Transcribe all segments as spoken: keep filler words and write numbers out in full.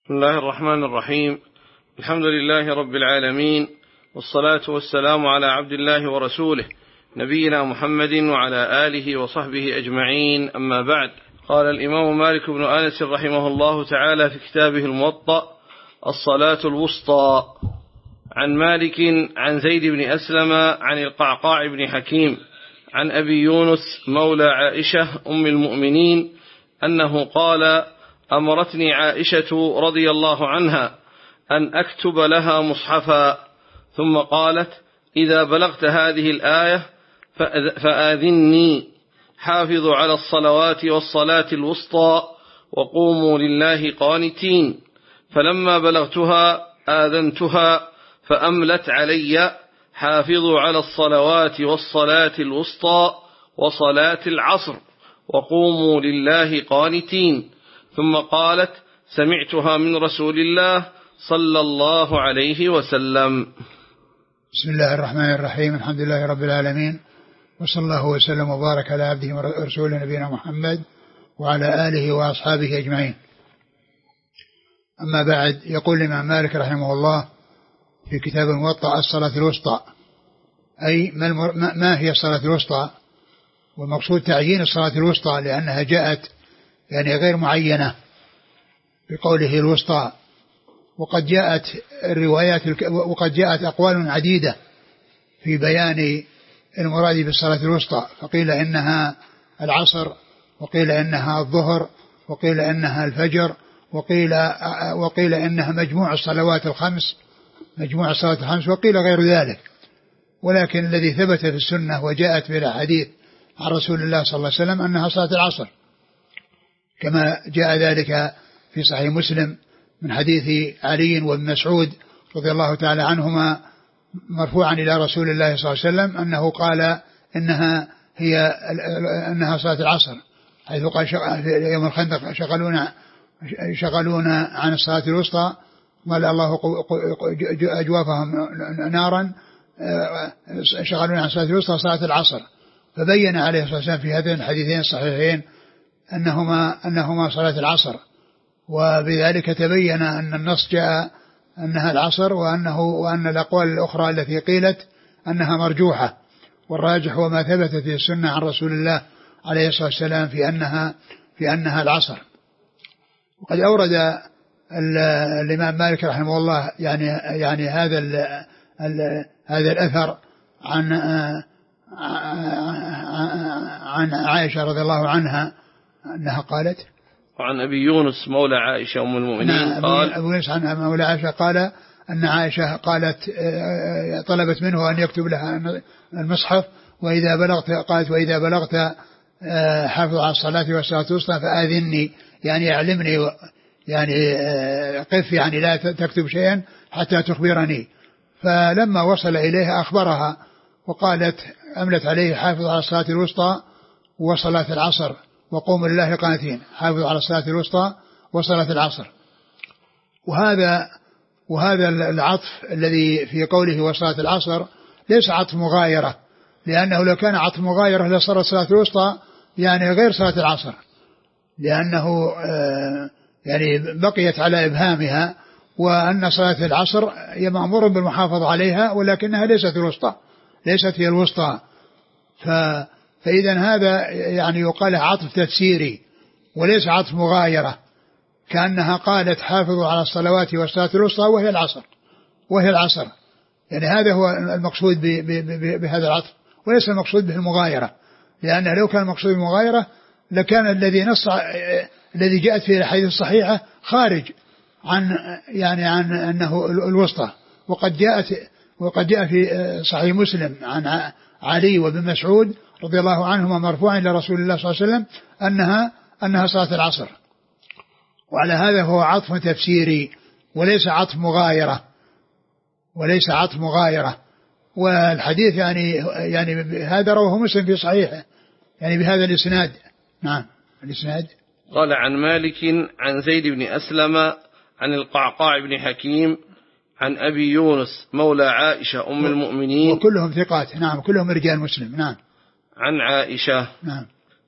بسم الله الرحمن الرحيم. الحمد لله رب العالمين، والصلاة والسلام على عبد الله ورسوله نبينا محمد وعلى آله وصحبه أجمعين، أما بعد. قال الإمام مالك بن أنس رحمه الله تعالى في كتابه الموطأ: الصلاة الوسطى. عن مالك عن زيد بن أسلم عن القعقاع بن حكيم عن أبي يونس مولى عائشة أم المؤمنين أنه قال: أمرتني عائشة رضي الله عنها أن أكتب لها مصحفا، ثم قالت: إذا بلغت هذه الآية فآذني: حافظوا على الصلوات والصلاة الوسطى وقوموا لله قانتين. فلما بلغتها آذنتها فأملت علي: حافظوا على الصلوات والصلاة الوسطى وصلاة العصر وقوموا لله قانتين. ثم قالت: سمعتها من رسول الله صلى الله عليه وسلم. بسم الله الرحمن الرحيم. الحمد لله رب العالمين، وصلى الله وسلم وبارك على عبده ورسوله نبينا محمد وعلى آله وأصحابه أجمعين. أما بعد، يقول الإمام مالك رحمه الله في كتاب الموطأ: الصلاة الوسطى، أي ما هي الصلاة الوسطى؟ والمقصود تعيين الصلاة الوسطى، لأنها جاءت يعني غير معينة بقوله الوسطى، وقد جاءت الروايات وقد جاءت أقوال عديدة في بيان المراد بالصلاة الوسطى، فقيل إنها العصر، وقيل إنها الظهر، وقيل إنها الفجر، وقيل وقيل إنها مجموع الصلوات الخمس مجموع الصلوات الخمس وقيل غير ذلك. ولكن الذي ثبت في السنة وجاءت بالأحاديث عن رسول الله صلى الله عليه وسلم أنها صلاة العصر، كما جاء ذلك في صحيح مسلم من حديث علي وابن مسعود رضي الله تعالى عنهما مرفوعا إلى رسول الله صلى الله عليه وسلم أنه قال إنها هي أنها صلاة العصر، حيث قال في يوم الخندق: شغلونا شغلونا عن الصلاة الوسطى، قال الله أجوافهم نارا، شغلونا عن الصلاة الوسطى صلاة العصر. فبين عليه الصلاة والسلام في هذين الحديثين الصحيحين أنهما أنهما صلاة العصر، وبذلك تبين أن النص جاء أنها العصر، وأنه وأن الأقوال الأخرى التي قيلت أنها مرجوحة، والراجح هو ما ثبت في السنة عن رسول الله عليه الصلاة والسلام في أنها في أنها العصر. وقد أورد الإمام مالك رحمه الله يعني يعني هذا ال ال هذا الأثر عن عن عائشة رضي الله عنها أنها قالت: وعن أبي يونس مولى عائشة أم المؤمنين قال: أبو يونس عن مولى عائشة قال أن عائشة قالت طلبت منه أن يكتب لها المصحف، وإذا بلغت قالت: وإذا بلغت حافظ على الصلاة والصلاة الوسطى فآذني، يعني أعلمني، يعني قف، يعني لا تكتب شيئا حتى تخبرني. فلما وصل إليها أخبرها وقالت: أملت عليه: حافظ على الصلاة الوسطى وصلاة العصر وقوموا لله قانتين. حافظ على الصلاة الوسطى وصلاة العصر. وهذا وهذا العطف الذي في قوله وصلاة العصر ليس عطف مغايرة، لأنه لو كان عطف مغايرة لصارت الصلاة الوسطى يعني غير صلاة العصر، لأنه يعني بقيت على إبهامها، وأن صلاة العصر هي مأمور بالمحافظة عليها، ولكنها ليست الوسطى، ليست هي الوسطى. ف فإذا هذا يعني يقال عطف تفسيري وليس عطف مغايرة، كأنها قالت: حافظوا على الصلوات والصلاة الوسطى وهي العصر وهي العصر يعني هذا هو المقصود بهذا العطف، وليس المقصود به المغايرة، لأن لو كان المقصود بالمغايرة لكان الذي نص الذي جاءت في الحديث الصحيحة خارج عن يعني عن أنه الوسطى. وقد جاءت وقد جاء في صحيح مسلم عن علي وابن مسعود رضي الله عنهما مرفوعا إلى رسول الله صلى الله عليه وسلم أنها أنها صلاة العصر. وعلى هذا هو عطف تفسيري وليس عطف مغايرة وليس عطف مغايرة والحديث يعني يعني هذا رواه مسلم في صحيحه يعني بهذا الإسناد. نعم. الإسناد قال: عن مالك عن زيد بن أسلم عن القعقاع بن حكيم عن أبي يونس مولى عائشة أم المؤمنين، وكلهم ثقات. نعم، كلهم رجال مسلم. نعم. عن عائشة: نعم.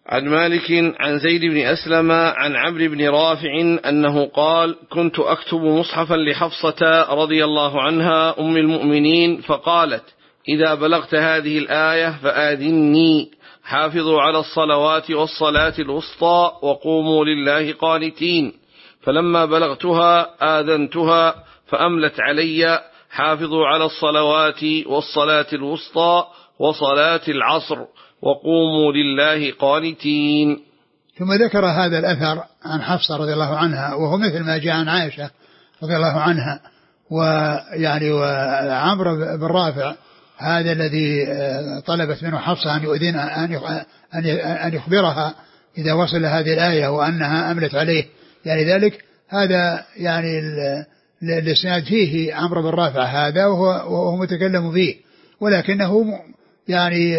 عن مالك عن زيد بن أسلم عن عمرو بن رافع أنه قال: كنت أكتب مصحفا لحفصة رضي الله عنها أم المؤمنين، فقالت: إذا بلغت هذه الآية فآذني، حافظوا على الصلوات والصلاة الوسطى وقوموا لله قانتين. فلما بلغتها آذنتها فأملت علي: حافظوا على الصلوات والصلاة الوسطى وصلاة العصر وقوموا لله قانتين. ثم ذكر هذا الأثر عن حفصة رضي الله عنها، وهو مثل ما جاء عن عائشة رضي الله عنها. ويعني وعمرو بن رافع هذا الذي طلبت منه حفصة أن يؤذن أن يخبرها إذا وصل هذه الآية وأنها أملت عليه، يعني ذلك هذا يعني الإسناد فيه عمرو بن رافع هذا وهو, وهو متكلم فيه، ولكنه يعني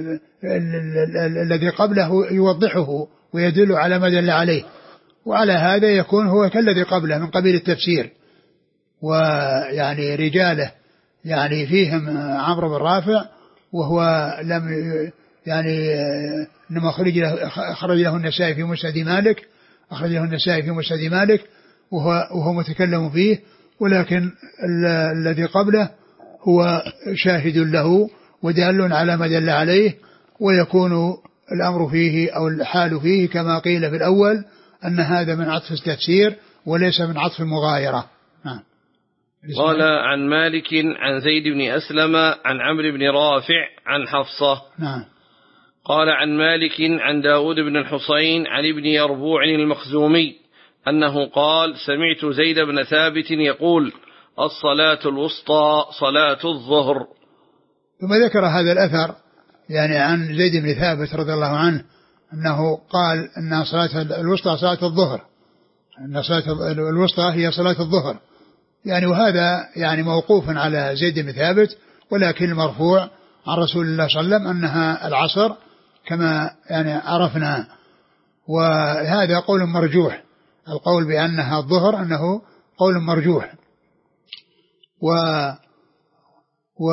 الذي قبله يوضحه ويدل على ما دل عليه، وعلى هذا يكون هو كالذي قبله من قبيل التفسير. ويعني رجاله يعني فيهم عمرو بن رافع، وهو لم يعني إنما خرج له خرج له النسائي في مسند مالك أخرج له النسائي في مسند مالك وهو, وهو متكلم فيه، ولكن الذي قبله هو شاهد له ودال على ما دل عليه، ويكون الأمر فيه أو الحال فيه كما قيل في الأول أن هذا من عطف التفسير وليس من عطف المغايرة. نعم. قال عن مالك عن زيد بن أسلم عن عمرو بن رافع عن حفصة. نعم. قال عن مالك عن داود بن الحصين عن ابن يربوع المخزومي أنه قال: سمعت زيد بن ثابت يقول: الصلاة الوسطى صلاة الظهر. ثم ذكر هذا الأثر يعني عن زيد بن ثابت رضي الله عنه أنه قال أن صلاة الوسطى صلاة الظهر، أن صلاة الوسطى هي صلاة الظهر، يعني وهذا يعني موقوف على زيد بن ثابت، ولكن المرفوع عن رسول الله صلى الله عليه وسلم أنها العصر كما يعني عرفنا. وهذا قول مرجوح، القول بأنها الظهر أنه قول مرجوح. و و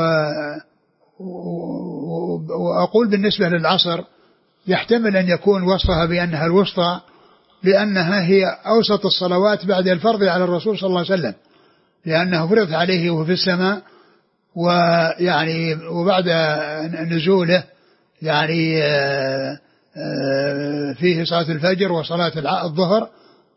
وأقول بالنسبة للعصر يحتمل أن يكون وصفها بأنها الوسطى لأنها هي أوسط الصلوات بعد الفرض على الرسول صلى الله عليه وسلم، لأنه فرض عليه وهو في السماء، ويعني وبعد نزوله يعني فيه صلاة الفجر وصلاة الظهر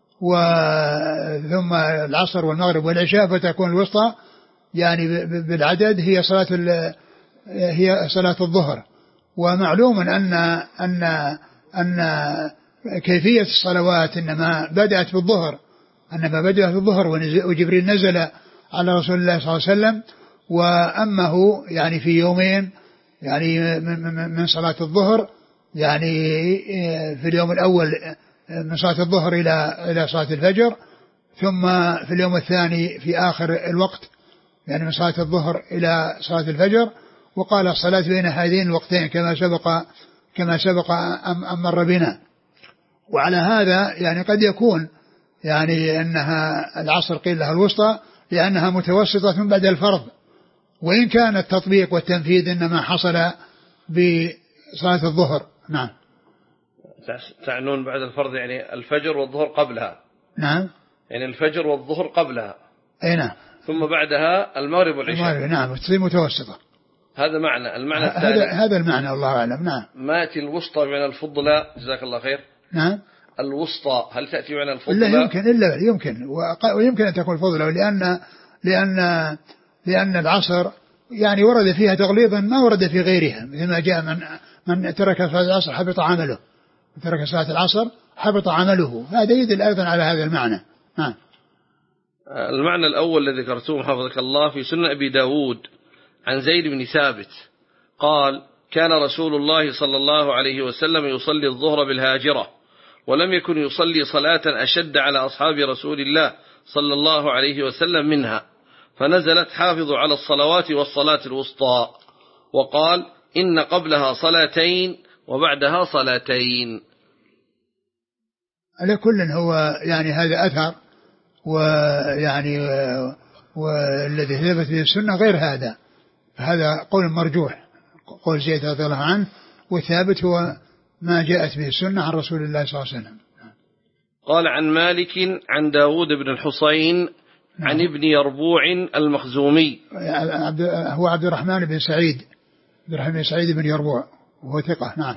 وثم العصر والمغرب والعشاء، فتكون الوسطى يعني بالعدد هي صلاة هي صلاة الظهر. ومعلوم أن أن أن كيفية الصلوات إنما بدأت بالظهر، أنما بدأت بالظهر وجبريل نزل على رسول الله صلى الله عليه وسلم وأمه يعني في يومين يعني من صلاة الظهر، يعني في اليوم الأول من صلاة الظهر إلى إلى صلاة الفجر، ثم في اليوم الثاني في آخر الوقت يعني من صلاة الظهر إلى صلاة الفجر. وقال الصلاة بين هذين الوقتين كما سبق كما سبق أم مر بنا. وعلى هذا يعني قد يكون يعني أنها العصر قيل لها الوسطى لأنها متوسطة بعد الفرض، وإن كان التطبيق والتنفيذ إنما حصل بصلاة الظهر. نعم. تعنون بعد الفرض يعني الفجر والظهر قبلها. نعم. يعني الفجر والظهر قبلها. أي نعم. ثم بعدها المغرب والعشاء. المغرب نعم، تصير متوسطة. هذا معنى المعنى هذا الثاني. هذا المعنى الله أعلم. نعم. ما يأتي الوسطى بمعنى الفضلى، جزاك الله خير. نعم. الوسطى هل تأتي بمعنى الفضلى؟ لا يمكن إلا يمكن ويمكن أن تكون الفضلى، لأن لأن لأن العصر يعني ورد فيها تغليظا ما ورد في غيرها، مثل ما جاء من من ترك صلاة العصر حبط عمله، من ترك صلاة العصر حبط عمله، هذا يدل أيضا على هذا المعنى. نعم. المعنى الأول الذي ذكرتوه حفظك الله في سنة أبي داود عن زيد بن ثابت قال: كان رسول الله صلى الله عليه وسلم يصلي الظهر بالهاجرة، ولم يكن يصلي صلاة أشد على أصحاب رسول الله صلى الله عليه وسلم منها، فنزلت: حافظوا على الصلوات والصلاة الوسطى، وقال: إن قبلها صلاتين وبعدها صلاتين. على كل هو يعني هذا أثر، ويعني والذي ثبت به السنة غير هذا، هذا قول مرجوح، قول زيد رضي الله عنه، والثابت هو ما جاءت به السنة عن رسول الله صلى الله عليه وسلم. قال عن مالك عن داود بن الحصين عن ابن يربوع المخزومي، هو عبد الرحمن بن سعيد عبد الرحمن بن سعيد بن يربوع وهو ثقة. نعم.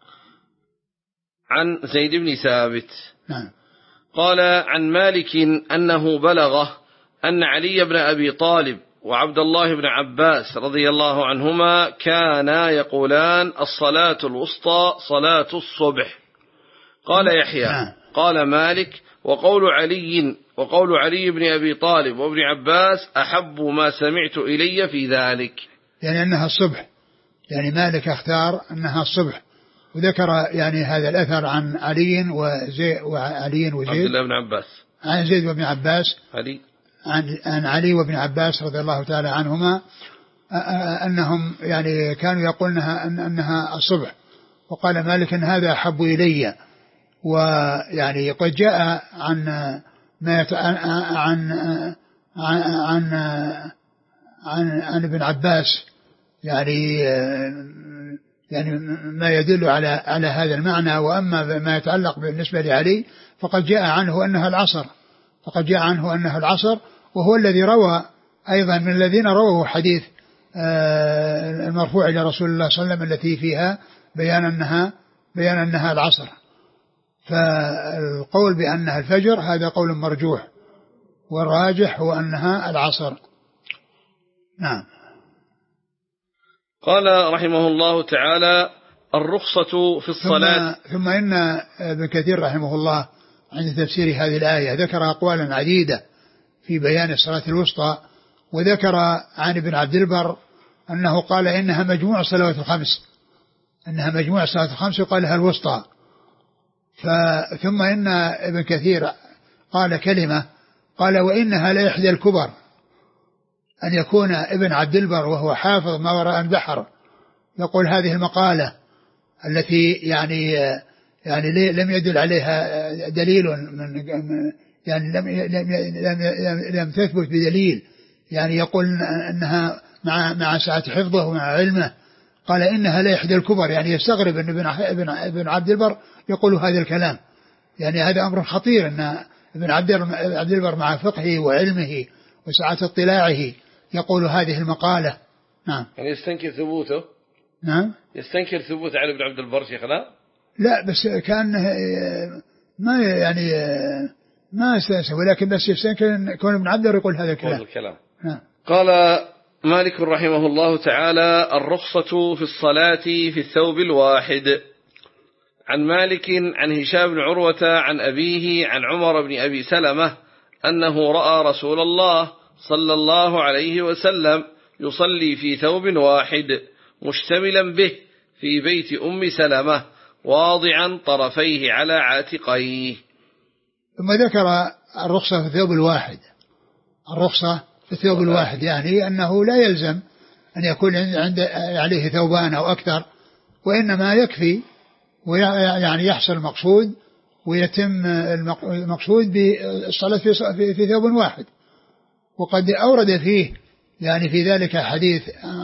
عن زيد بن ثابت. نعم. قال عن مالك أنه بلغه أن علي بن أبي طالب وعبد الله بن عباس رضي الله عنهما كانا يقولان الصلاة الوسطى صلاة الصبح. قال يحيى قال مالك وقول علي وقول علي بن أبي طالب وابن عباس أحب ما سمعت إلي في ذلك، يعني أنها الصبح، يعني مالك اختار أنها الصبح، وذكر يعني هذا الأثر عن علي وزيد وعلي وزيد عبد الله بن عباس عن زيد وابن عباس علي عن عن علي وابن عباس رضي الله تعالى عنهما أنهم يعني كانوا يقولونها أن أنها الصبح، وقال مالك أن هذا أحب إلي. ويعني قد جاء عن ما يت... عن عن عن عن, عن ابن عباس يعني يعني ما يدل على على هذا المعنى. وأما ما يتعلق بالنسبة لعلي فقد جاء عنه أنها العصر فقد جاء عنه أنها العصر وهو الذي روى أيضا من الذين رووا حديث المرفوع إلى رسول الله صلى الله عليه وسلم التي فيها بيان أنها بيان أنها العصر. فالقول بأنها الفجر هذا قول مرجوح، والراجح هو أنها العصر. نعم. قال رحمه الله تعالى الرخصة في الصلاة. ثم, ثم إن ابن كثير رحمه الله عند تفسير هذه الآية ذكر أقوالا عديدة في بيان الصلاة الوسطى، وذكر عن ابن عبد البر أنه قال إنها مجموع الصلوات الخمس أنها مجموع الصلوات الخمس وقال لها الوسطى. ثم إن ابن كثير قال كلمة قال وإنها لا إحدى الكبر، أن يكون ابن عبد البر وهو حافظ ما وراء البحر يقول هذه المقالة التي يعني يعني لم يدل عليها دليل من يعني لم لم لم, لم تثبت بدليل، يعني يقول أنها مع مع سعة حفظه ومع علمه قال إنها لا إحدى الكبر، يعني يستغرب أن ابن ابن عبد البر يقول هذا الكلام. يعني هذا أمر خطير أن ابن عبد البر مع فقهه وعلمه وسعة اطلاعه يقول هذه المقالة. نعم. يعني يستنكر ثبوته. نعم. يستنكر ثبوت علي بن عبد البر شيخنا. لا بس كان ما يعني ما استنسى، ولكن بس يستنكر كون ابن عبد البر يقول هذا الكلام. الكلام. نعم. قال مالك رحمه الله تعالى الرخصة في الصلاة في الثوب الواحد. عن مالك عن هشام بن عروة عن أبيه عن عمر بن أبي سلمة أنه رأى رسول الله صلى الله عليه وسلم يصلي في ثوب واحد مشتملا به في بيت أم سلمة واضعا طرفيه على عاتقيه. ثم ذكر الرخصة في الثوب الواحد. الرخصة في الثوب الواحد يعني أنه لا يلزم أن يكون عند عليه ثوبان أو أكثر، وإنما يكفي ويعني يحصل المقصود ويتم المقصود بالصلاة في, في ثوب واحد. وقد أورد فيه يعني في ذلك حديث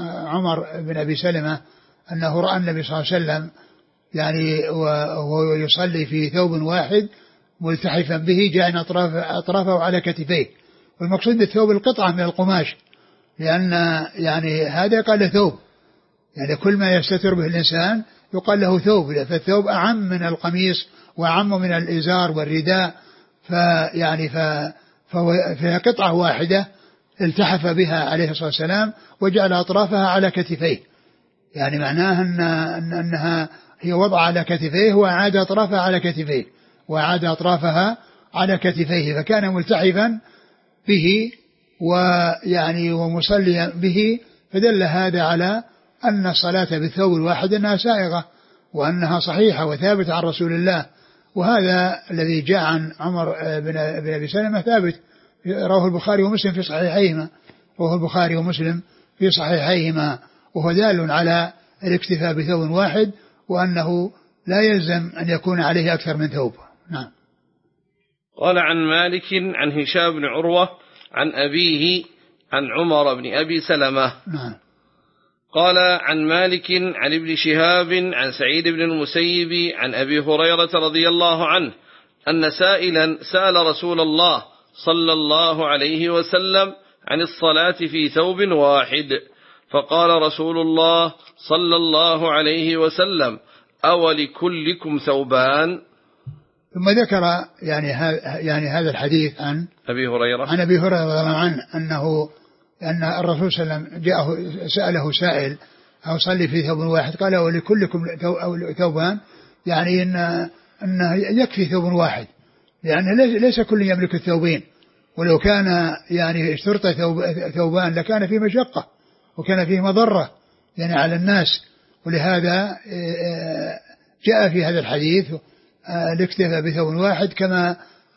عمر بن أبي سلمة أنه رأى النبي صلى الله عليه وسلم يعني وهو يصلي في ثوب واحد ملتحفا به جاعل أطراف أطرافه على كتفيه، والمقصود بالثوب القطعة من القماش، لأن يعني هذا قال ثوب، يعني كل ما يستتر به الإنسان يقال له ثوب، فالثوب أعم من القميص وأعم من الإزار والرداء، فيعني فهي قطعة واحدة التحف بها عليه الصلاة والسلام وجعل أطرافها على كتفيه، يعني معناها أن أنها هي وضع على كتفيه وأعاد أطرافها على كتفيه وأعاد أطرافها على كتفيه، فكان ملتحفا به ويعني ومصليا به، فدل هذا على أن الصلاة بالثوب الواحد أنها سائغة وأنها صحيحة وثابتة عن رسول الله. وهذا الذي جاء عن عمر بن أبي سلمة ثابت، رواه البخاري ومسلم في صحيحيهما رواه البخاري ومسلم في صحيحيهما وهو دال على الاكتفاء بثوب واحد، وأنه لا يلزم أن يكون عليه أكثر من ثوب. نعم. قال عن مالك عن هشام بن عروة عن أبيه عن عمر بن أبي سلمة نعم. قال عن مالك عن ابن شهاب عن سعيد بن المسيب عن أبي هريرة رضي الله عنه أن سائلا سأل رسول الله صلى الله عليه وسلم عن الصلاة في ثوب واحد، فقال رسول الله صلى الله عليه وسلم: أولكلكم ثوبان؟ ثم ذكر يعني يعني هذا الحديث عن أبي هريرة عن أبي هريرة رضي الله عنه أنه أن الرسول صلى الله عليه وسلم جاءه سأله سائل: أو صلي في ثوب واحد؟ قال: ولكلكم ثوبان، يعني إن أنه يكفي ثوب واحد، لأن ليس كل يملك الثوبين، ولو كان يعني اشترط ثوب ثوبان لكان فيه مشقة وكان فيه مضرة يعني على الناس. ولهذا جاء في هذا الحديث الاكتفاء بثوب واحد، كما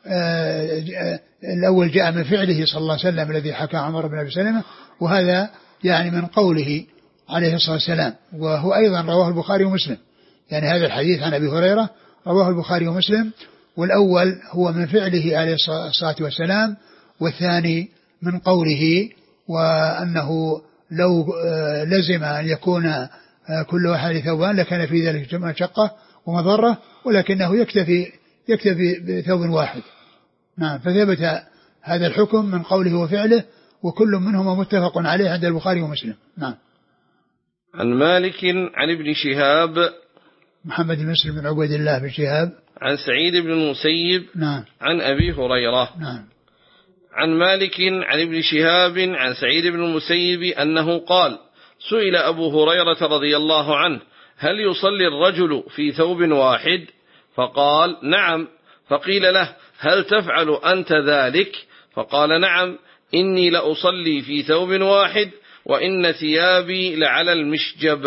الأول جاء من فعله صلى الله عليه وسلم الذي حكى عمر بن أبي سلمة، وهذا يعني من قوله عليه الصلاة والسلام، وهو أيضا رواه البخاري ومسلم. يعني هذا الحديث عن أبي هريرة رواه البخاري ومسلم، والأول هو من فعله عليه الصلاة والسلام، والثاني من قوله، وأنه لو لزم أن يكون كل واحد ثوبان لكان في ذلك مشقة ومضرة، ولكنه يكتفي يكتفي بثوب واحد. نعم، فثبت هذا الحكم من قوله وفعله، وكل منهما متفق عليه عند البخاري ومسلم. نعم. عن مالك عن ابن شهاب محمد بن مسلم بن عبيد الله بن شهاب عن سعيد بن المسيب نعم عن أبي هريرة نعم عن مالك عن ابن شهاب عن سعيد بن المسيب أنه قال: سئل أبو هريرة رضي الله عنه: هل يصلي الرجل في ثوب واحد؟ فقال: نعم. فقيل له: هل تفعل أنت ذلك؟ فقال: نعم، إني لأصلي في ثوب واحد وإن ثيابي لعلى المشجب.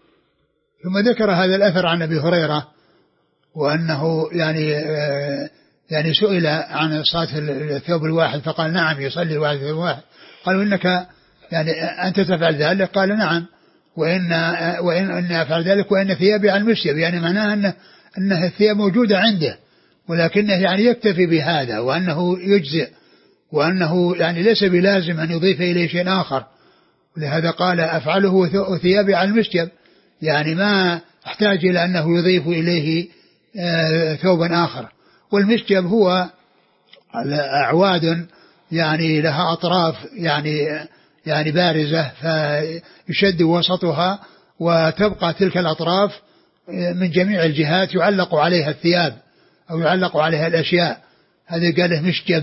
ثم ذكر هذا الأثر عن أبي هريرة، وأنه يعني يعني سئل عن صلاة الثوب الواحد فقال: نعم، يصلي الواحد في الواحد. قالوا: إنك يعني أنت تفعل ذلك؟ قال: نعم، وإن وإن أن أفعل ذلك وإن ثيابي على المشجب، يعني معناه أن أن الثياب موجودة عنده، ولكنه يعني يكتفي بهذا، وأنه يجزئ، وأنه يعني ليس بلازم أن يضيف إليه شيء آخر. ولهذا قال: أفعله وثيابي على المشجب، يعني ما احتاج إلى أنه يضيف إليه ثوبا آخر. والمشجب هو أعواد يعني لها أطراف يعني يعني بارزة، فيشد وسطها وتبقى تلك الأطراف من جميع الجهات يعلق عليها الثياب أو يعلق عليها الأشياء. هذا قاله مشجب،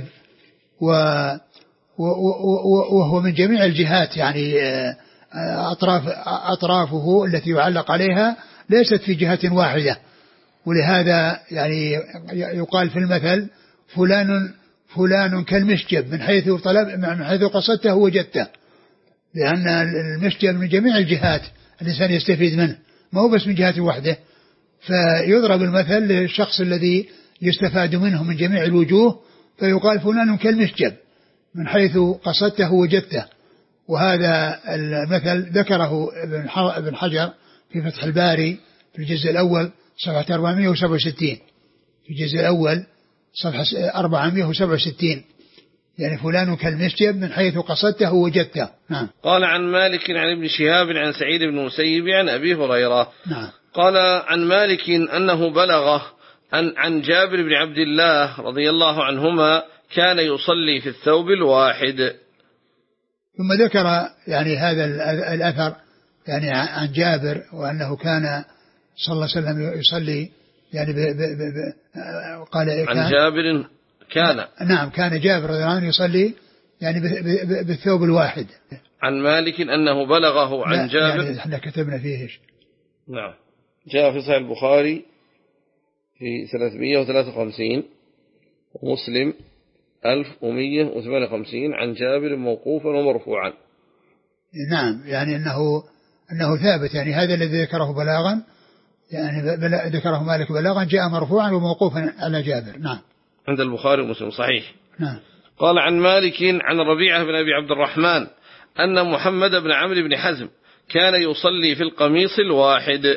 وهو من جميع الجهات، يعني أطراف أطرافه التي يعلق عليها ليست في جهة واحدة. ولهذا يعني يقال في المثل: فلان فلان كالمشجب، من حيث طلب من حيث قصدته وجدته، لأن المشجب من جميع الجهات الإنسان يستفيد منه، ما هو بس من جهة واحدة. فيضرب المثل للشخص الذي يستفاد منه من جميع الوجوه، فيقال: فلان كالمشجب، من حيث قصدته وجدته. وهذا المثل ذكره ابن حجر في فتح الباري في الجزء الأول صفحة أربعمائة وسبعة وستين، في الجزء الأول صفحة أربعمائة وسبعة وستين، يعني فلان كالمشجب من حيث قصدته وجدته. نعم. قال عن مالك عن ابن شهاب عن سعيد بن المسيب عن أبي هريرة. نعم. قال عن مالك أنه بلغه عن, عن جابر بن عبد الله رضي الله عنهما كان يصلي في الثوب الواحد. ثم ذكر يعني هذا الأثر يعني عن جابر، وأنه كان صلى الله عليه وسلم يصلي يعني ب ب ب قال عن جابر كان نعم كان جابر رضي الله عنه يصلي يعني بالثوب الواحد. عن مالك أنه بلغه عن جابر، يعني احنا كتبنا فيه إيش؟ نعم، جاء في صحيح البخاري في ثلاثمائة وثلاثة وخمسين ومسلم ألف ومئة وثمانية وخمسين عن جابر موقوفا ومرفوعا. نعم، يعني أنه أنه ثابت، يعني هذا الذي ذكره بلاغا، يعني ذكره مالك بلاغا جاء مرفوعا وموقوفا على جابر. نعم، عند البخاري ومسلم صحيح. نعم. قال عن مالك عن ربيعة بن أبي عبد الرحمن أن محمد بن عمرو بن حزم كان يصلي في القميص الواحد.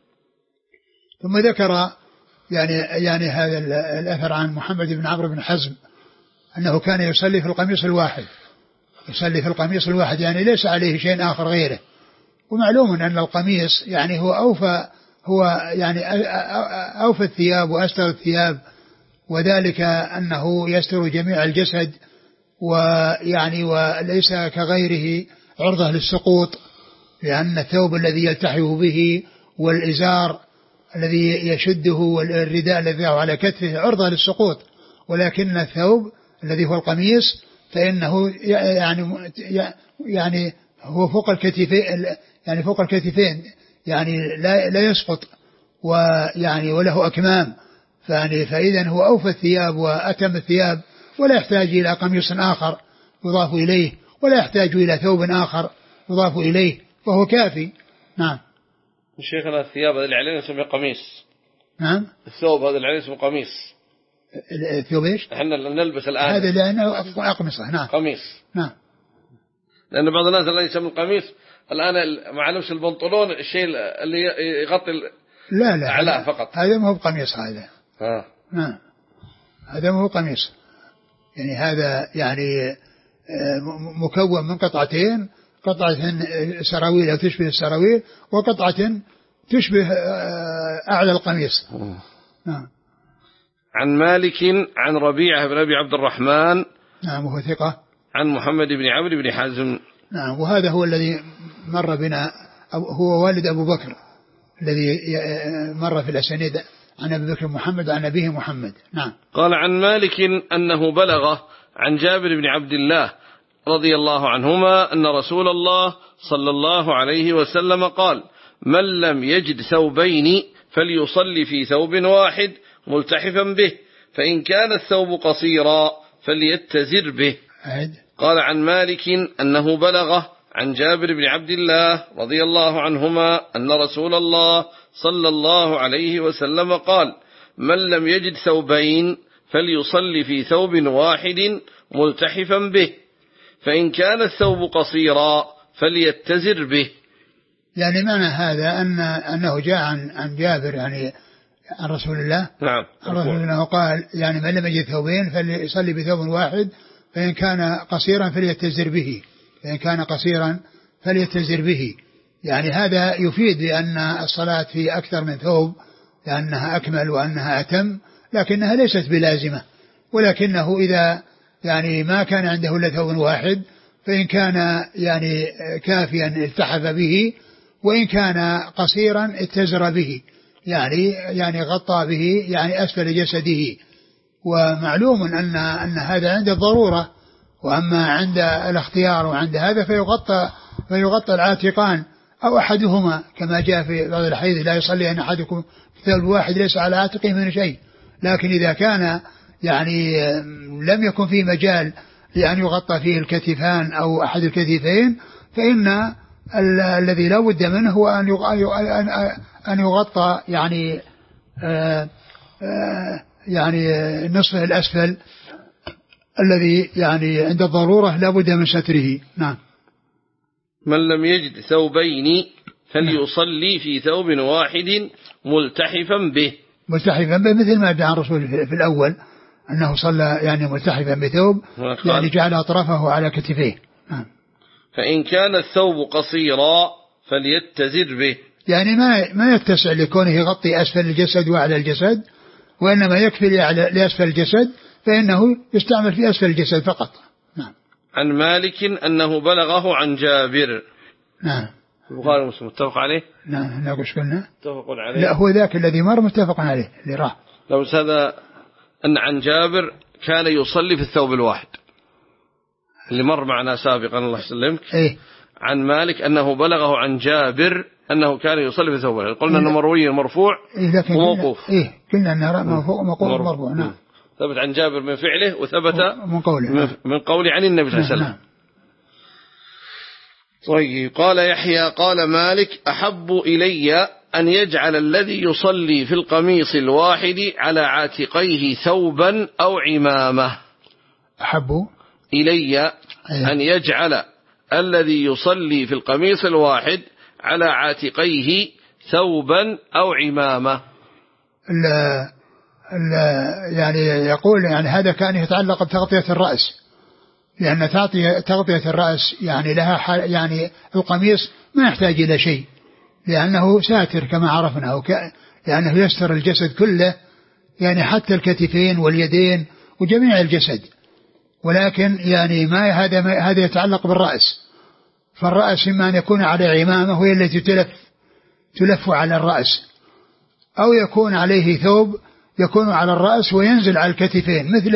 ثم ذكر يعني يعني هذا الأثر عن محمد بن عمرو بن حزم أنه كان يصلي في القميص الواحد، يصلي في القميص الواحد، يعني ليس عليه شيء آخر غيره، ومعلوم أن القميص يعني هو أوفى هو يعني أوفى الثياب وأستر الثياب، وذلك أنه يستر جميع الجسد، ويعني وليس كغيره عرضة للسقوط، لأن الثوب الذي يلتحف به والإزار الذي يشده والرداء الذي على كتفه عرضة للسقوط، ولكن الثوب الذي هو القميص فإنه يعني يعني هو فوق الكتفين، يعني فوق الكتفين يعني لا لا يسقط، ويعني وله أكمام، فيعني فإذا هو أوفى الثياب وأتم الثياب، ولا يحتاج إلى قميص آخر يضاف إليه، ولا يحتاج إلى ثوب آخر يضاف إليه، فهو كافي. نعم. شيخنا الثياب هذا اللي علينا اسمه قميص. نعم. الثوب هذا اللي علينا اسمه قميص. الثوب ايش؟ احنا نلبس الآن هذا لأنه أقمصة. نعم. قميص. نعم. لأن بعض الناس الذين يسمون القميص الآن مع لبس البنطلون الشيء اللي يغطي لا لا أعلاه فقط. هذا ما هو قميص هذا. آه. نعم. هذا ما هو قميص، يعني هذا يعني مكون من قطعتين، قطعة سراويل أو تشبه السراويل، وقطعة تشبه أعلى القميص. نعم. عن مالك عن ربيعة بن أبي عبد الرحمن. نعم. وهو ثقة. عن محمد بن عمرو بن حزم. نعم. وهذا هو الذي مر بنا، هو والد أبو بكر الذي مر في الأسانيد عن أبي بكر محمد عن أبيه محمد. نعم. قال عن مالك أنه بلغه عن جابر بن عبد الله رضي الله عنهما أن رسول الله صلى الله عليه وسلم قال: من لم يجد ثوبين فليصلي في ثوب واحد ملتحفا به، فإن كان الثوب قصيرا فليتزر به. أعد. قال عن مالك أنه بلغه عن جابر بن عبد الله رضي الله عنهما أن رسول الله صلى الله عليه وسلم قال: من لم يجد ثوبين فليصلي في ثوب واحد ملتحفا به، فإن كان الثوب قصيرا فليتزر به. يعني معنى هذا أن أنه جاء عن عن جابر يعني عن رسول الله. نعم. عن رسول الله قال: يعني من لم يجد ثوبين فليصلي بثوب واحد، فإن كان قصيرا فليتزر به، فإن كان قصيرا فليتزر به. يعني هذا يفيد بأن الصلاة في أكثر من ثوب لأنها أكمل وأنها أتم، لكنها ليست بلازمة، ولكنه إذا يعني ما كان عنده إلا ثوب واحد فإن كان يعني كافيا التحف به، وإن كان قصيرا اتزر به، يعني يعني غطى به يعني أسفل جسده. ومعلوم أن أن هذا عند الضرورة، وأما عند الاختيار وعند هذا فيغطى فيغطى العاتقان أو أحدهما، كما جاء في بعض الحديث: لا يصلي أن أحدكم في ثوب واحد ليس على عاتقه من شيء. لكن إذا كان يعني لم يكن فيه مجال لأن يغطى فيه الكتفان أو أحد الكتفين، فإن الذي لا بد منه هو أن يغطى يعني آآ آآ يعني نصفه الأسفل الذي يعني عند الضرورة لا بد من ستره. نعم. من لم يجد ثوبين فليصلي في ثوب واحد ملتحفا به. ملتحفا به مثل ما جاء عن الرسول في الأول أنه صلى يعني ملتحفا بثوب، يعني جعل أطرافه على كتفيه. نعم. فإن كان الثوب قصيرا فليتزر به، يعني ما ما يتسع لكونه يغطي أسفل الجسد وأعلى الجسد، وإنما يكفي لأسفل الجسد، فإنه يستعمل في أسفل الجسد فقط. نعم. عن مالك أنه بلغه عن جابر. نعم. البخاري ومسلم متفق عليه. نعم. لا وش قلنا؟ متفق عليه. لا، هو ذاك الذي مر متفق عليه اللي راح. لو هذا أن عن جابر كان يصلي في الثوب الواحد اللي مر معنا سابقا الله يسلمك. إيه؟ عن مالك أنه بلغه عن جابر أنه كان يصلي في الثوب الواحد. قلنا أنه مروي مرفوع إيه وموقوف. إيه قلنا أنه مرفوع موقوف مرفوع. نعم. ثبت عن جابر من فعله وثبت من قوله من قوله عن النبي صلى الله عليه وسلم. طيب. قال يحيى قال مالك: أحب إلي أن يجعل الذي يصلي في القميص الواحد على عاتقيه ثوبا أو عمامة. أحب إلي أن يجعل الذي يصلي في القميص الواحد على عاتقيه ثوبا أو عمامة. لا لا يعني يقول يعني هذا كان يتعلق بتغطية الرأس، لأن تغطية الرأس يعني لها يعني القميص ما يحتاج إلى شيء، لأنه ساتر كما عرفنا، وك... لأنه يستر الجسد كله، يعني حتى الكتفين واليدين وجميع الجسد. ولكن يعني ما هذا ما هذا يتعلق بالرأس، فالرأس إما أن يكون على عمامة وهي التي تلف تلف على الرأس، أو يكون عليه ثوب يكون على الرأس وينزل على الكتفين، مثل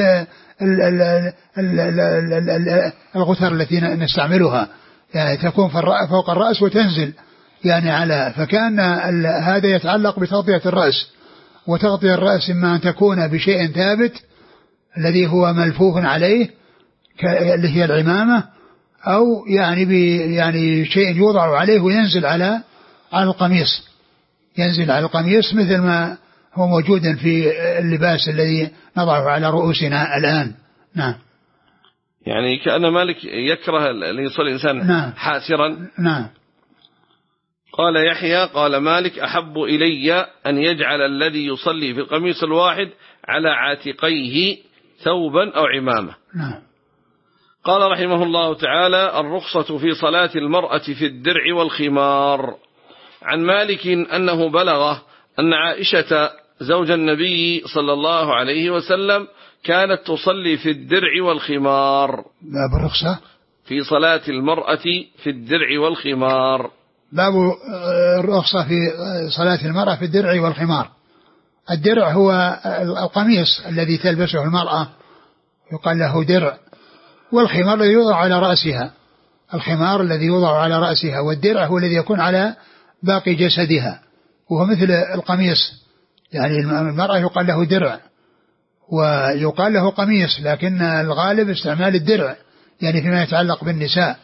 الغتر التي نستعملها، يعني تكون فوق الرأس وتنزل يعني على، فكان هذا يتعلق بتغطية الرأس. وتغطية الرأس إما أن تكون بشيء ثابت الذي هو ملفوف عليه اللي هي العمامة، أو يعني يعني شيء يوضع عليه وينزل على على القميص، ينزل على القميص مثل ما هو موجود في اللباس الذي نضعه على رؤوسنا الآن. نعم. يعني كأن مالك يكره أن يصلي الإنسان نعم. حاسرا. نعم. قال يحيى قال مالك أحب إلي أن يجعل الذي يصلي في القميص الواحد على عاتقيه ثوبا أو عمامة. نعم. قال رحمه الله تعالى: الرخصة في صلاة المرأة في الدرع والخمار. عن مالك أنه بلغه أن عائشة زوج النبي صلى الله عليه وسلم كانت تصلي في الدرع والخمار. باب الرخصة في صلاة المرأة في الدرع والخمار. باب الرخصة في صلاة المرأة في الدرع والخمار. الدرع هو القميص الذي تلبسه المرأة يقال له درع، والخمار الذي يوضع على رأسها، الخمار الذي يوضع على رأسها، والدرع هو الذي يكون على باقي جسدها، وهو مثل القميص. يعني المرأة يقال له درع ويقال له قميص، لكن الغالب استعمال الدرع يعني فيما يتعلق بالنساء.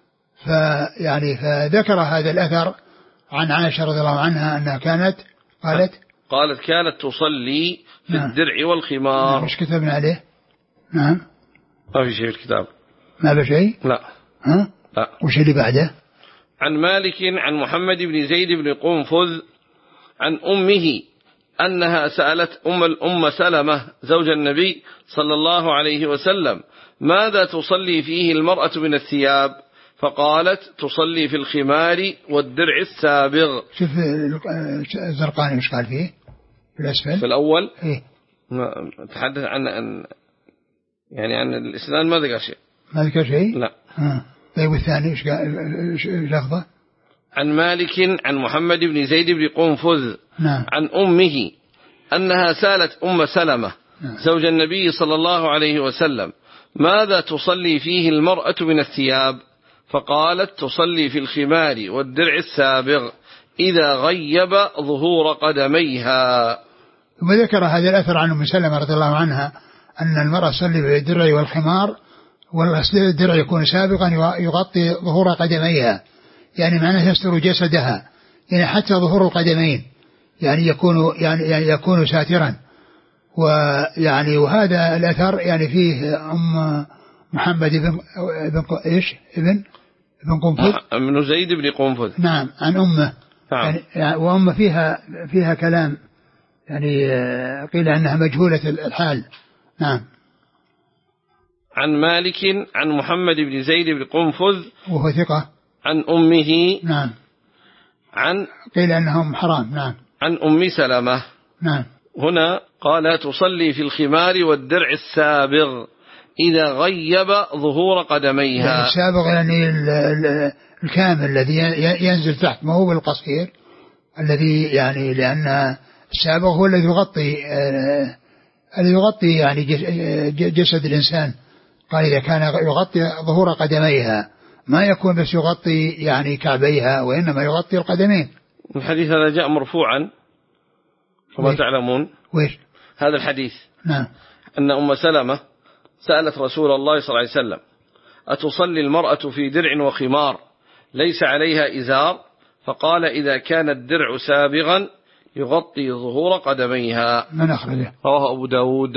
فيعني فذكر هذا الأثر عن عائشة رضي الله عنها أنها كانت قالت قالت كانت تصلي في نعم. الدرع والخمار. نعم. مش كتبنا عليه؟ نعم. ما في شيء في الكتاب. ما بشيء؟ لا. ها؟ لا. وش اللي بعده؟ عن مالك عن محمد بن زيد بن قنفذ عن أمه أنها سألت أم الأم سلمة زوج النبي صلى الله عليه وسلم: ماذا تصلي فيه المرأة من الثياب؟ فقالت: تصلي في الخمار والدرع السابغ. شوف الزرقاني مش قال فيه في الأسفل في الأول إيه؟ تحدث عن أن يعني عن الإسناد ما ذكر شيء. ما ذكر شيء؟ لا. ها. طيب والثاني ايش قال لفظه؟ عن مالك عن محمد بن زيد بن قنفذ نعم. عن أمه أنها سالت أم سلمة نعم. زوج النبي صلى الله عليه وسلم: ماذا تصلي فيه المرأة من الثياب؟ فقالت: تصلي في الخمار والدرع السابغ إذا غيب ظهور قدميها. ثم ذكر هذا الأثر عن أم سلمة رضي الله عنها أن المرأة تصلي بالدرع والخمار، والدرع يكون سابقا يغطي ظهور قدميها، يعني معناه يستر جسدها، يعني حتى ظهور القدمين يعني يكون يعني يكون ساترا. ويعني وهذا الأثر يعني فيه أم محمد بن ابن ايش ابن ابن قنفذ ابن زيد بن قنفذ. نعم. عن أمه. نعم. يعني وأمه فيها فيها كلام، يعني قيل أنها مجهولة الحال. نعم. عن مالك عن محمد بن زيد بن قنفذ وهو ثقة. عن أمه. نعم. عن قيل أنهم حرام. نعم. عن أم سلمة. نعم. هنا قال: تصلي في الخمار والدرع السابغ إذا غيب ظهور قدميها. يعني السابغ يعني الكامل الذي ينزل تحت، ما هو بالقصير الذي يعني، لأن السابغ هو الذي يغطي الذي يغطي يعني جسد الإنسان. قال إذا كان يغطي ظهور قدميها، ما يكون بس يغطي يعني كعبيها، وإنما يغطي القدمين. الحديث هذا جاء مرفوعا كما تعلمون. ويش هذا الحديث؟ نعم. أن أم سلمة سألت رسول الله صلى الله عليه وسلم: أتصلي المرأة في درع وخمار ليس عليها إزار؟ فقال: إذا كان الدرع سابغا يغطي ظهور قدميها. من أخرجه؟ رواه أبو داود.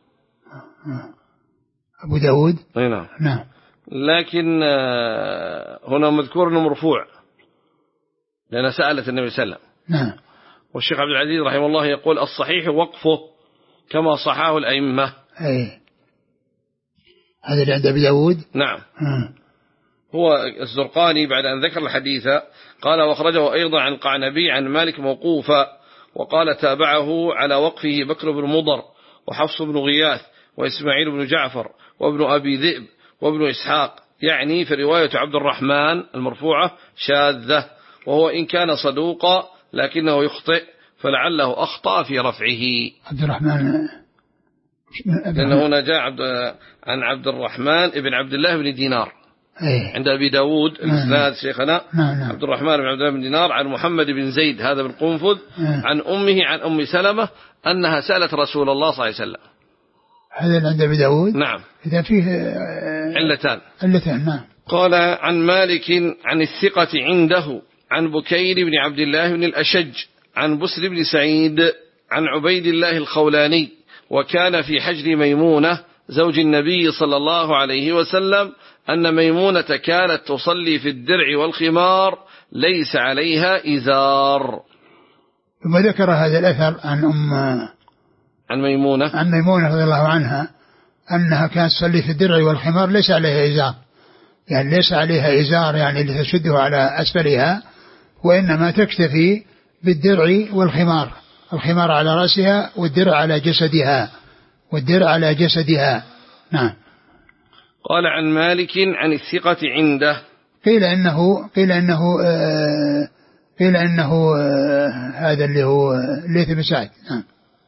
أبو داود. نعم. نعم. لكن هنا مذكور أنه مرفوع لأنها سألت النبي صلى الله عليه وسلم. نعم. والشيخ عبد العزيز رحمه الله يقول: الصحيح وقفه كما صحاه الأئمة. أي هذا اللي عند أبي داود. نعم. آه. هو الزرقاني بعد أن ذكر الحديث قال واخرجه أيضا عن القعنبي عن مالك موقوفا، وقال تابعه على وقفه بكر بن مضر وحفص بن غياث وإسماعيل بن جعفر وابن أبي ذئب وابن إسحاق، يعني في رواية عبد الرحمن المرفوعة شاذة، وهو إن كان صدوقا لكنه يخطئ فلعله أخطأ في رفعه. عبد الرحمن لأنه هنا جاء عبد عن عبد الرحمن ابن عبد الله بن دينار أيه. عند أبي داود الإسناد شيخنا نعم. عبد الرحمن بن عبد الله بن دينار عن محمد بن زيد هذا بن قنفذ عن أمه عن أم سلمة أنها سألت رسول الله صلى الله عليه وسلم. هذا عند أبي داود. نعم. إذا فيه علتان. علتان نعم. قال عن مالك عن الثقة عنده عن بكير بن عبد الله بن الأشج عن بسر بن سعيد عن عبيد الله الخولاني، وكان في حجر ميمونة زوج النبي صلى الله عليه وسلم أن ميمونة كانت تصلي في الدرع والخمار ليس عليها إزار. ثم ذكر هذا الأثر عن أم عن ميمونة عن ميمونة رضي الله عنها أنها كانت تصلي في الدرع والخمار ليس عليها إزار، يعني ليس عليها إزار يعني لتشده على أسفلها، وإنما تكتفي بالدرع والخمار، الخمار على رأسها والدرع على جسدها والدرع على جسدها. نعم. قال عن مالك عن الثقة عنده قيل إنه قيل إنه آه قيل إنه آه هذا اللي هو ليث بن سعد. نعم.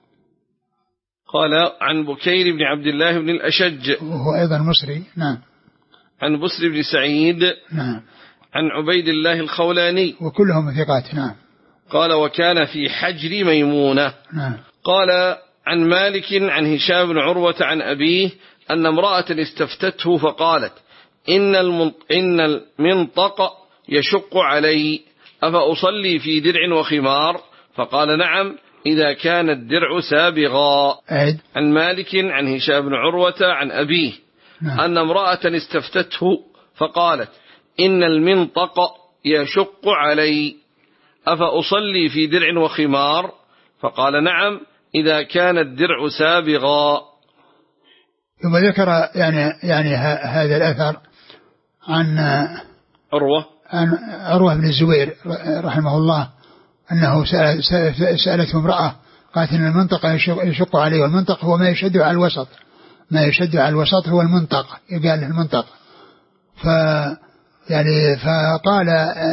قال عن بكير بن عبد الله بن الأشج وهو أيضا مصري. نعم. عن بسر بن سعيد. نعم. عن عبيد الله الخولاني وكلهم ثقات. نعم. قال وكان في حجر ميمونة. نعم. قال عن مالك عن هشام بن عروة عن أبيه أن امرأة استفتته فقالت إن, إن المنطق يشق علي أفأصلي في درع وخمار؟ فقال نعم إذا كان الدرع سابغا. أعد. عن مالك عن هشام بن عروة عن أبيه نعم. أن امرأة استفتته فقالت إن المنطق يشق علي أفأصلي في درع وخمار؟ فقال نعم إذا كان الدرع سابغا. ثم ذكر يعني يعني هذا الأثر عن عروة عن عروة بن الزبير رحمه الله أنه سألته امرأة قالت إن المنطق يشق عليه، والمنطق هو ما يشد على الوسط، ما يشد على الوسط هو المنطق، يقال له المنطق. ف يعني فقال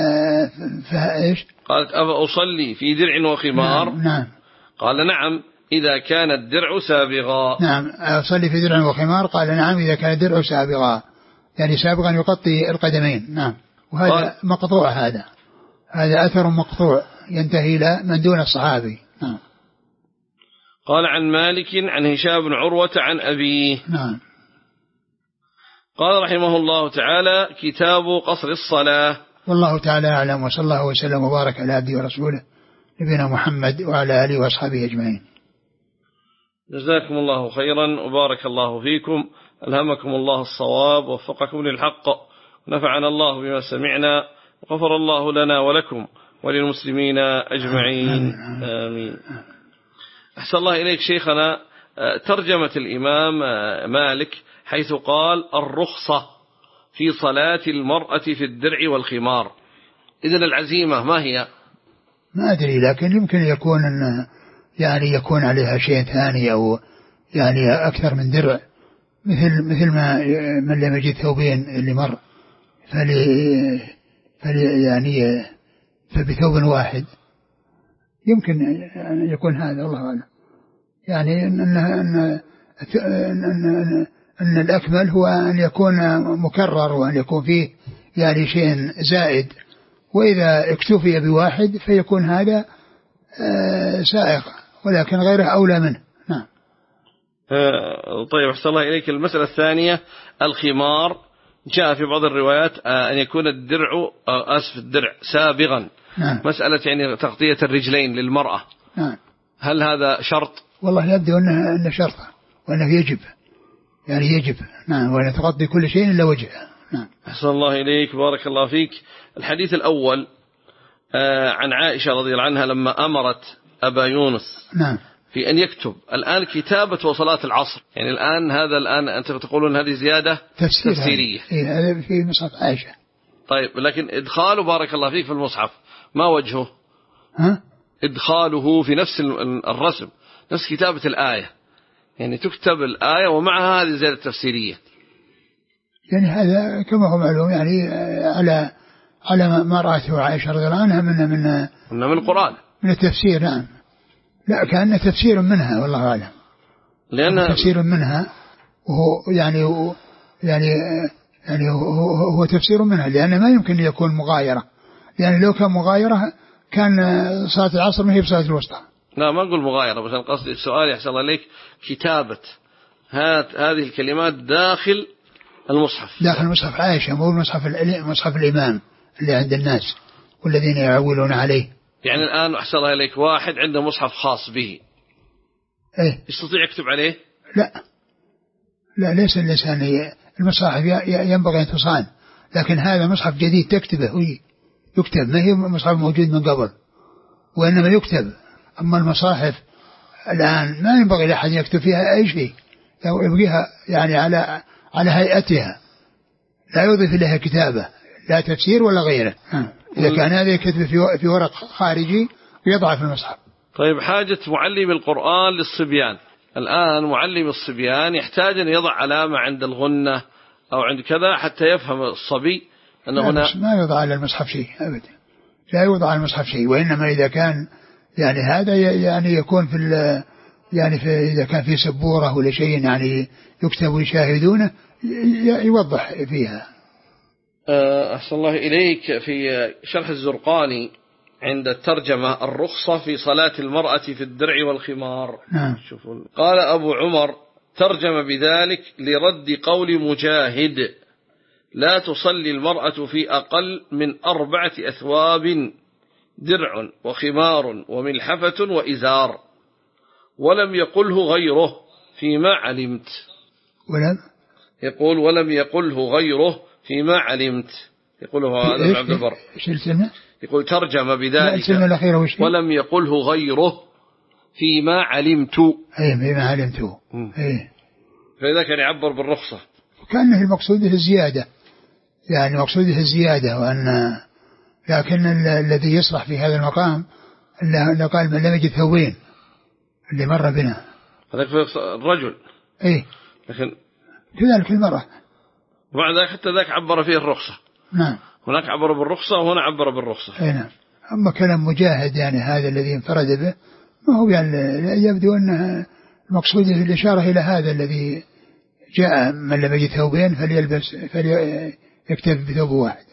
فايش؟ قالت أفأصلي في درع وخمار؟ نعم, نعم. قال نعم إذا كان الدرع سابغا. نعم أصلي في درع وخمار. قال نعم إذا كان الدرع سابغا، يعني سابغا يغطي القدمين. نعم. وهذا قال مقطوع، هذا هذا أثر مقطوع ينتهي إلى من دون الصحابي. نعم. قال عن مالك عن هشام بن عروة عن أبيه. نعم. قال رحمه الله تعالى كتاب قصر الصلاة. والله تعالى أعلم، وصلى الله وسلم وبارك على عبده ورسوله نبينا محمد وعلى آله وأصحابه أجمعين. جزاكم الله خيرا وبارك الله فيكم، ألهمكم الله الصواب ووفقكم للحق، ونفعنا الله بما سمعنا، وغفر الله لنا ولكم وللمسلمين أجمعين. آمين. أحسن الله إليك شيخنا، ترجمة الإمام مالك حيث قال الرخصة في صلاة المرأة في الدرع والخمار، إذن العزيمة ما هي؟ ما أدري، لكن يمكن يكون أن يعني يكون عليها شيء ثاني أو يعني أكثر من درع، مثل مثل ما من لم يجد ثوبين اللي مر فلي فلي يعني فبثوب واحد، يمكن أن يكون هذا، الله أعلم. يعني أن أن أن, أن, أن, أن الأكمل هو أن يكون مكرر وأن يكون فيه يعني شيء زائد، وإذا اكتفي بواحد فيكون هذا سائق، ولكن غيره أولى منه. نعم. طيب أحسن الله إليك. المسألة الثانية الخمار، جاء في بعض الروايات أن يكون الدرع أسف الدرع سابغا. نعم. مسألة يعني تغطية الرجلين للمرأة. نعم. هل هذا شرط؟ والله يبدو أنه, أنه شرط وأنه يجب، يعني يجب. نعم. وأن تغطي كل شيء إلا وجهه. نعم. أحسن الله إليك بارك الله فيك. الحديث الأول عن عائشة رضي الله عنها لما أمرت أبا يونس نعم. في أن يكتب الآن كتابة وصلاة العصر، يعني الآن هذا الآن أنت تقولون هذه زيادة تفسير تفسيرية. إيه هذا في مصحف عائشة. طيب لكن إدخاله بارك الله فيك في المصحف ما وجهه؟ ها؟ إدخاله في نفس الرسم، نفس كتابة الآية، يعني تكتب الآية ومعها هذه زيادة تفسيرية. يعني هذا كما هو معلوم يعني على على ما رأته عائشة رضي الله عنها من من من القرآن، من التفسير. نعم، لا كأنه تفسير منها والله أعلم، لأن تفسير منها وهو يعني يعني يعني هو, هو تفسير منها، لأنه ما يمكن أن يكون مغايرة، يعني لو كان مغايرة كان صلاة العصر ما هي بصلاة الوسطى. لا ما نقول مغايرة، بس القصد السؤال يحصل عليك كتابة هات هذه الكلمات داخل المصحف، داخل المصحف عائشة، مو مصحف مصحف الإمام اللي عند الناس والذين يعولون عليه. يعني الآن أحسن إليك واحد عنده مصحف خاص به، إيه؟ يستطيع يكتب عليه؟ لا لا، ليس الإنسان المصاحف ينبغي أن تصان، لكن هذا مصحف جديد تكتبه يكتب، ما هي مصحف موجود من قبل وإنما يكتب. أما المصاحف الآن ما ينبغي لأحد يكتب فيها أي شيء، يبقيها يعني على على هيئتها، لا يضيف إليها كتابة لا تفسير ولا غيره. إذا كان هذا يكتب في ورق خارجي ويضع في المصحف. طيب حاجة معلم القرآن للصبيان، الآن معلم الصبيان يحتاج أن يضع علامة عند الغنة أو عند كذا حتى يفهم الصبي أن هنا ما يوضع على المصحف شيء أبدا، لا يوضع على المصحف شيء، وإنما إذا كان يعني هذا يعني يكون في يعني في إذا كان في سبورة ولا شيء يعني يكتب ويشاهدونه يوضح فيها. أحسن الله إليك في شرح الزرقاني عند الترجمة الرخصة في صلاة المرأة في الدرع والخمار. نعم. شوفوا قال أبو عمر ترجم بذلك لرد قول مجاهد لا تصلي المرأة في أقل من أربعة أثواب درع وخمار وملحفة وإزار، ولم يقله غيره فيما علمت. ولم يقول ولم يقله غيره فيما علمت، يقوله هذا ابن عبد البر. يقول ترجم بذلك ولم يقله غيره فيما علمت. أي فيما علمت. أي فإذا كان يعبر بالرخصة كأنه المقصود في الزيادة، يعني مقصود في الزيادة، وأن لكن الذي يصلح في هذا المقام اللي قال من لم يجد ثوبين اللي مر بنا هذاك الرجل. إيه لكن كذلك المرأة وبعد ذلك حتى ذاك عبر فيه الرخصة. نعم. هناك عبر بالرخصة وهنا عبر بالرخصة. أي نعم. أما كلام مجاهد يعني هذا الذي انفرد به ما هو يعني يبدو أنه المقصود في الإشارة إلى هذا الذي جاء من لم يجد ثوبين فليلبس فليكتب بثوب واحد.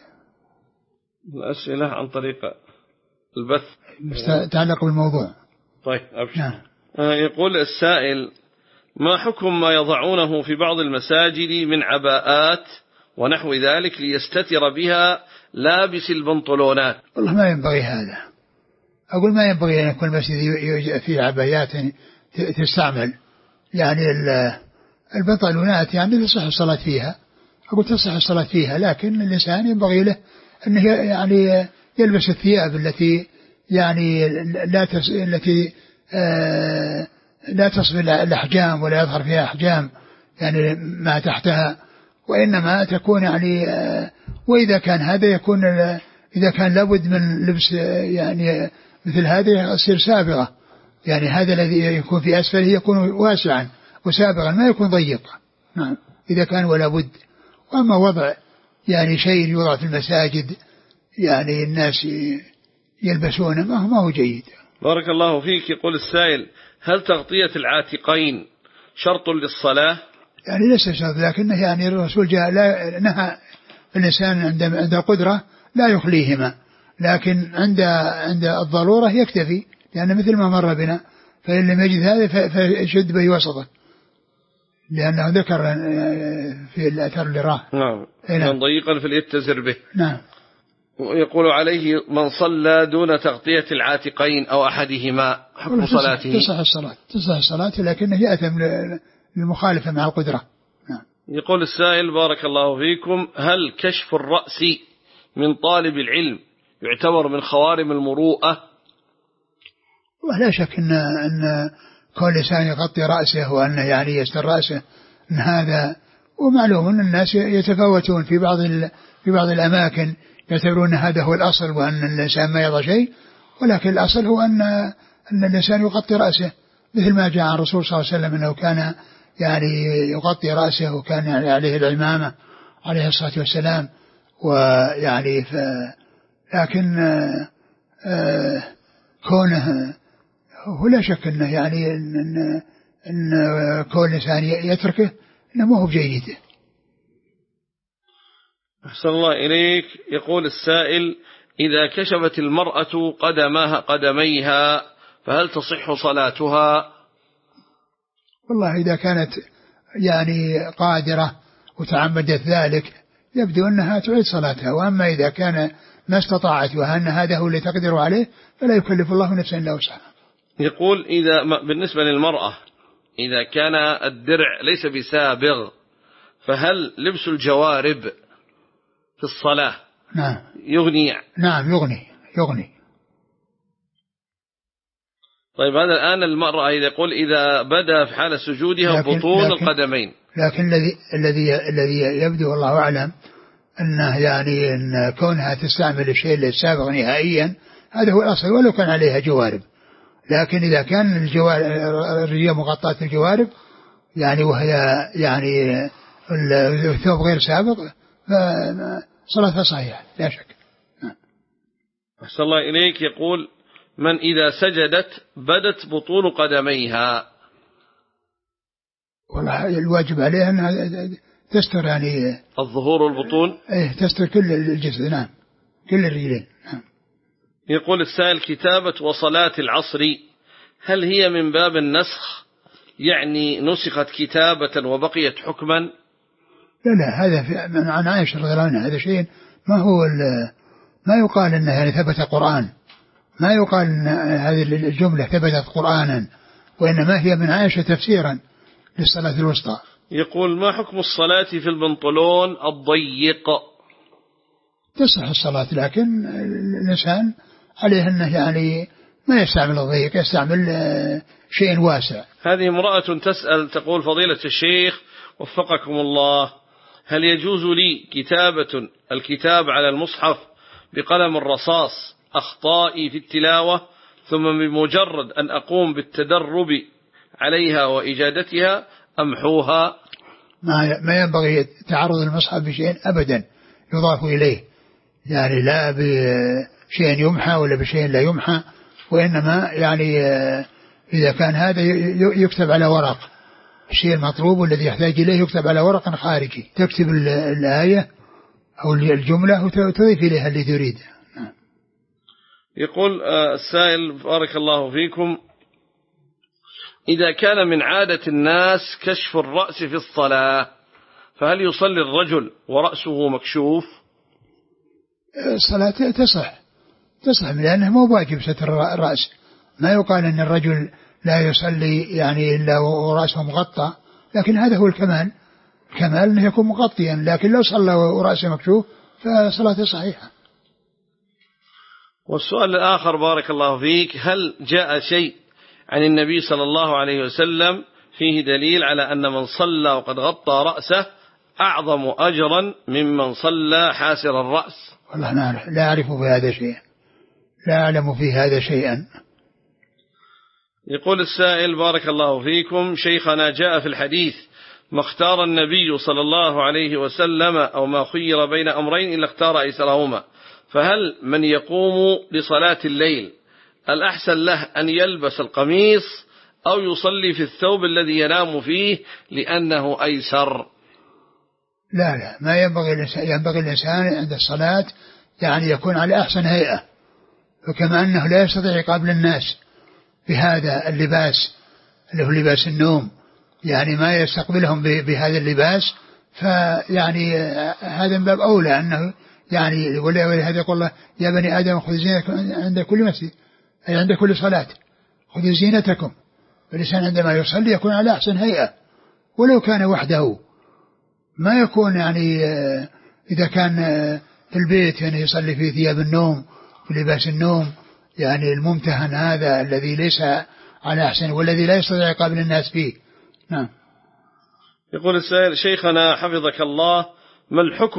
الأسئلة عن طريق البث تعلق بالموضوع. طيب أبشر. نعم. يقول السائل ما حكم ما يضعونه في بعض المساجد من عباءات ونحو ذلك ليستتر بها لابس البنطلونات؟ والله ما ينبغي هذا، أقول ما ينبغي أن يكون المسجد فيه عبايات تستعمل، يعني البنطلونات يعني تصح الصلاة فيها، أقول تصح الصلاة فيها، لكن الإنسان ينبغي له أنه يعني يلبس الثياب التي يعني لا تس... التي آه لا تصف الأحجام ولا يظهر فيها أحجام يعني ما تحتها، وإنما تكون يعني آه وإذا كان هذا يكون إذا كان لابد من لبس يعني مثل هذه يصير سابغة، يعني هذا الذي يكون في أسفله يكون واسعا وسابغا ما يكون ضيقا. نعم إذا كان ولا بد. وأما وضع يعني شيء يوضع في المساجد يعني الناس يلبسونه ما هو ما هو جيد. بارك الله فيك. يقول السائل هل تغطية العاتقين شرط للصلاة؟ يعني ليس شرط، لكنه يعني الرسول جاء لا نهى الإنسان عند عند القدرة لا يخليهما، لكن عند عند الضرورة يكتفي، لأن مثل ما مر بنا فإن لم يجد هذا فيشد به وسطه، لأنه ذكر في الأثر اللي راه. نعم. من ضيقا فليتزر به. نعم. يقول عليه من صلى دون تغطية العاتقين أو أحدهما حكم صلاته؟ تصح الصلاة تصح الصلاة لكنه يأثم للمخالفة مع القدرة. نعم. يقول السائل بارك الله فيكم هل كشف الرأس من طالب العلم يعتبر من خوارم المروءة؟ ولا شك أن أن كل إنسان يغطي رأسه وأنه يعني يستر رأسه من هذا، ومعلوم أن الناس يتفاوتون في بعض في بعض الأماكن يعتبرون هذا هو الأصل وأن الإنسان ما يضع شيء، ولكن الأصل هو أن أن الإنسان يغطي رأسه، مثل ما جاء عن الرسول صلى الله عليه وسلم أنه كان يعني يغطي رأسه وكان يعني عليه العمامة عليه الصلاة والسلام. ويعني ف لكن آه آه كونه هو لا شك أنه يعني أن, أن, أن كون الإنسان يتركه أنه ما هو بجيده. أحسن الله إليك. يقول السائل: إذا كشفت المرأة قدمها قدميها فهل تصح صلاتها؟ والله إذا كانت يعني قادرة وتعمدت ذلك يبدو أنها تعيد صلاتها، وأما إذا كان ما استطاعت وأن هذا هو اللي تقدر عليه فلا يكلف الله نفسا إلا وسعها. يقول: إذا بالنسبة للمرأة إذا كان الدرع ليس بسابغ فهل لبس الجوارب في الصلاة نعم يغني؟ نعم يغني يغني. طيب هذا الآن المرأة إذا يقول إذا بدأ في حال سجودها لكن بطون لكن القدمين، لكن الذي الذي الذي يبدو والله أعلم أنه يعني أن كونها تستعمل الشيء السابق نهائيا هذا هو الأصل ولو كان عليها جوارب. لكن إذا كان الجوارب الرجال مغطاة الجوارب يعني وهي يعني الثوب غير سابق فصلاتها صحيحة لا شك. أحسن الله إليك. يقول: من إذا سجدت بدت بطون قدميها؟ والله الواجب عليها أنها تستر يعني الظهور والبطون، ايه تستر كل الجسد. نعم كل الرجلين. نعم. يقول السائل: كتابة وصلاة العصر هل هي من باب النسخ، يعني نسخت كتابة وبقيت حكما؟ لا لا هذا عن عائشة رضي الله عنها، هذا شيء ما هو ما يقال انه يعني ثبت قرآن، ما يقال ان هذه الجملة ثبتت قرآنا، وإنما هي من عائشة تفسيرا للصلاة الوسطى. يقول: ما حكم الصلاة في البنطلون الضيق؟ تصح الصلاة، لكن الإنسان عليه أنه يعني ما يستعمل الضيق، يستعمل شيء واسع. هذه امرأة تسأل تقول: فضيلة الشيخ وفقكم الله، هل يجوز لي كتابة الكتاب على المصحف بقلم الرصاص أخطائي في التلاوة ثم بمجرد أن أقوم بالتدرب عليها وإجادتها أمحوها؟ ما ما ينبغي تعرض المصحف بشيء أبدا يضاف إليه، يعني لا بشيء يمحى ولا بشيء لا يمحى، وإنما يعني إذا كان هذا يكتب على ورق، الشيء المطلوب والذي يحتاج إليه يكتب على ورق خارجي، تكتب الآية أو الجملة وتضيف إليها اللي تريد. يقول السائل: بارك الله فيكم، إذا كان من عادة الناس كشف الرأس في الصلاة فهل يصلي الرجل ورأسه مكشوف؟ الصلاة تصح تصح لأنه مو واجب ستر الرأس، ما يقال أن الرجل لا يصلي يعني إلا ورأسه مغطى، لكن هذا هو الكمال، الكمال أنه يكون مغطيا، لكن لو صلى ورأسه مكشوف فصلاته صحيحة. والسؤال الآخر بارك الله فيك: هل جاء شيء عن النبي صلى الله عليه وسلم فيه دليل على أن من صلى وقد غطى رأسه أعظم أجرا ممن صلى حاسر الرأس؟ والله لا أعرف في هذا شيئا، لا أعلم في هذا شيئا. يقول السائل: بارك الله فيكم شيخنا، جاء في الحديث: ما اختار النبي صلى الله عليه وسلم أو ما خير بين أمرين إلا اختار أيسرهما، فهل من يقوم لصلاة الليل الأحسن له أن يلبس القميص أو يصلي في الثوب الذي ينام فيه لأنه أيسر؟ لا لا ما ينبغي الإنسان، ينبغي الإنسان عند الصلاة يعني يكون على أحسن هيئة، وكما أنه لا يستطيع يقابل الناس بهذا اللباس اللي هو لباس النوم، يعني ما يستقبلهم بهذا اللباس، فيعني هذا من باب أولى أنه يعني ولهذا يقول الله: يا بني آدم خذوا زينتكم عند كل مسجد، أي عند كل صلاة خذوا زينتكم. فالإنسان عندما يصلي يكون على أحسن هيئة، ولو كان وحده، ما يكون يعني إذا كان في البيت يعني يصلي في ثياب النوم في لباس النوم، يعني الممتهن هذا الذي ليس على أحسن والذي لا يستطيع يقابل الناس فيه. نعم. يقول السائل: شيخنا حفظك الله، ما الحكم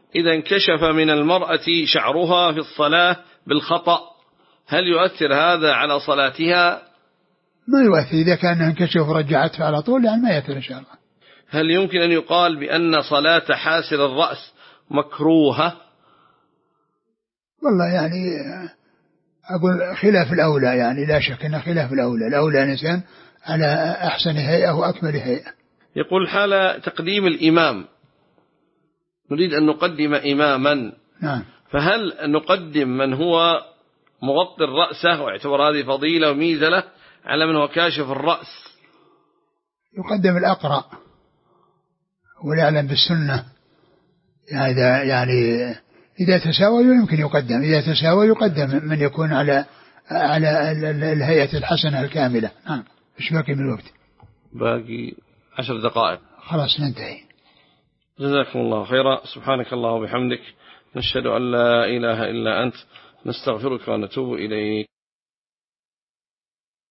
إذا انكشف من المرأة شعرها في الصلاة بالخطأ هل يؤثر هذا على صلاتها؟ ما يؤثر، إذا كان انكشف ورجعته على طول يعني ما يأثر إن شاء الله. هل يمكن أن يقال بأن صلاة حاسر الرأس مكروهة؟ والله يعني أقول خلاف الأولى، يعني لا شك أن خلاف الأولى، الأولى الإنسان على أحسن هيئة وأكمل هيئة. يقول حال تقديم الإمام نريد أن نقدم إماما، نعم، فهل نقدم من هو مغطي رأسه واعتبر هذه فضيلة وميزة له على من هو كاشف الرأس؟ يقدم الأقرأ والأعلم بالسنة، يعني إذا, يعني إذا تساوى يمكن يقدم، إذا تساوى يقدم من يكون على على الهيئة الحسنة الكاملة. نعم. إيش باقي من الوقت؟ باقي عشر دقائق. خلاص ننتهي. جزاكم الله خيرا. سبحانك الله وبحمدك نشهد أن لا إله إلا أنت نستغفرك ونتوب إليك.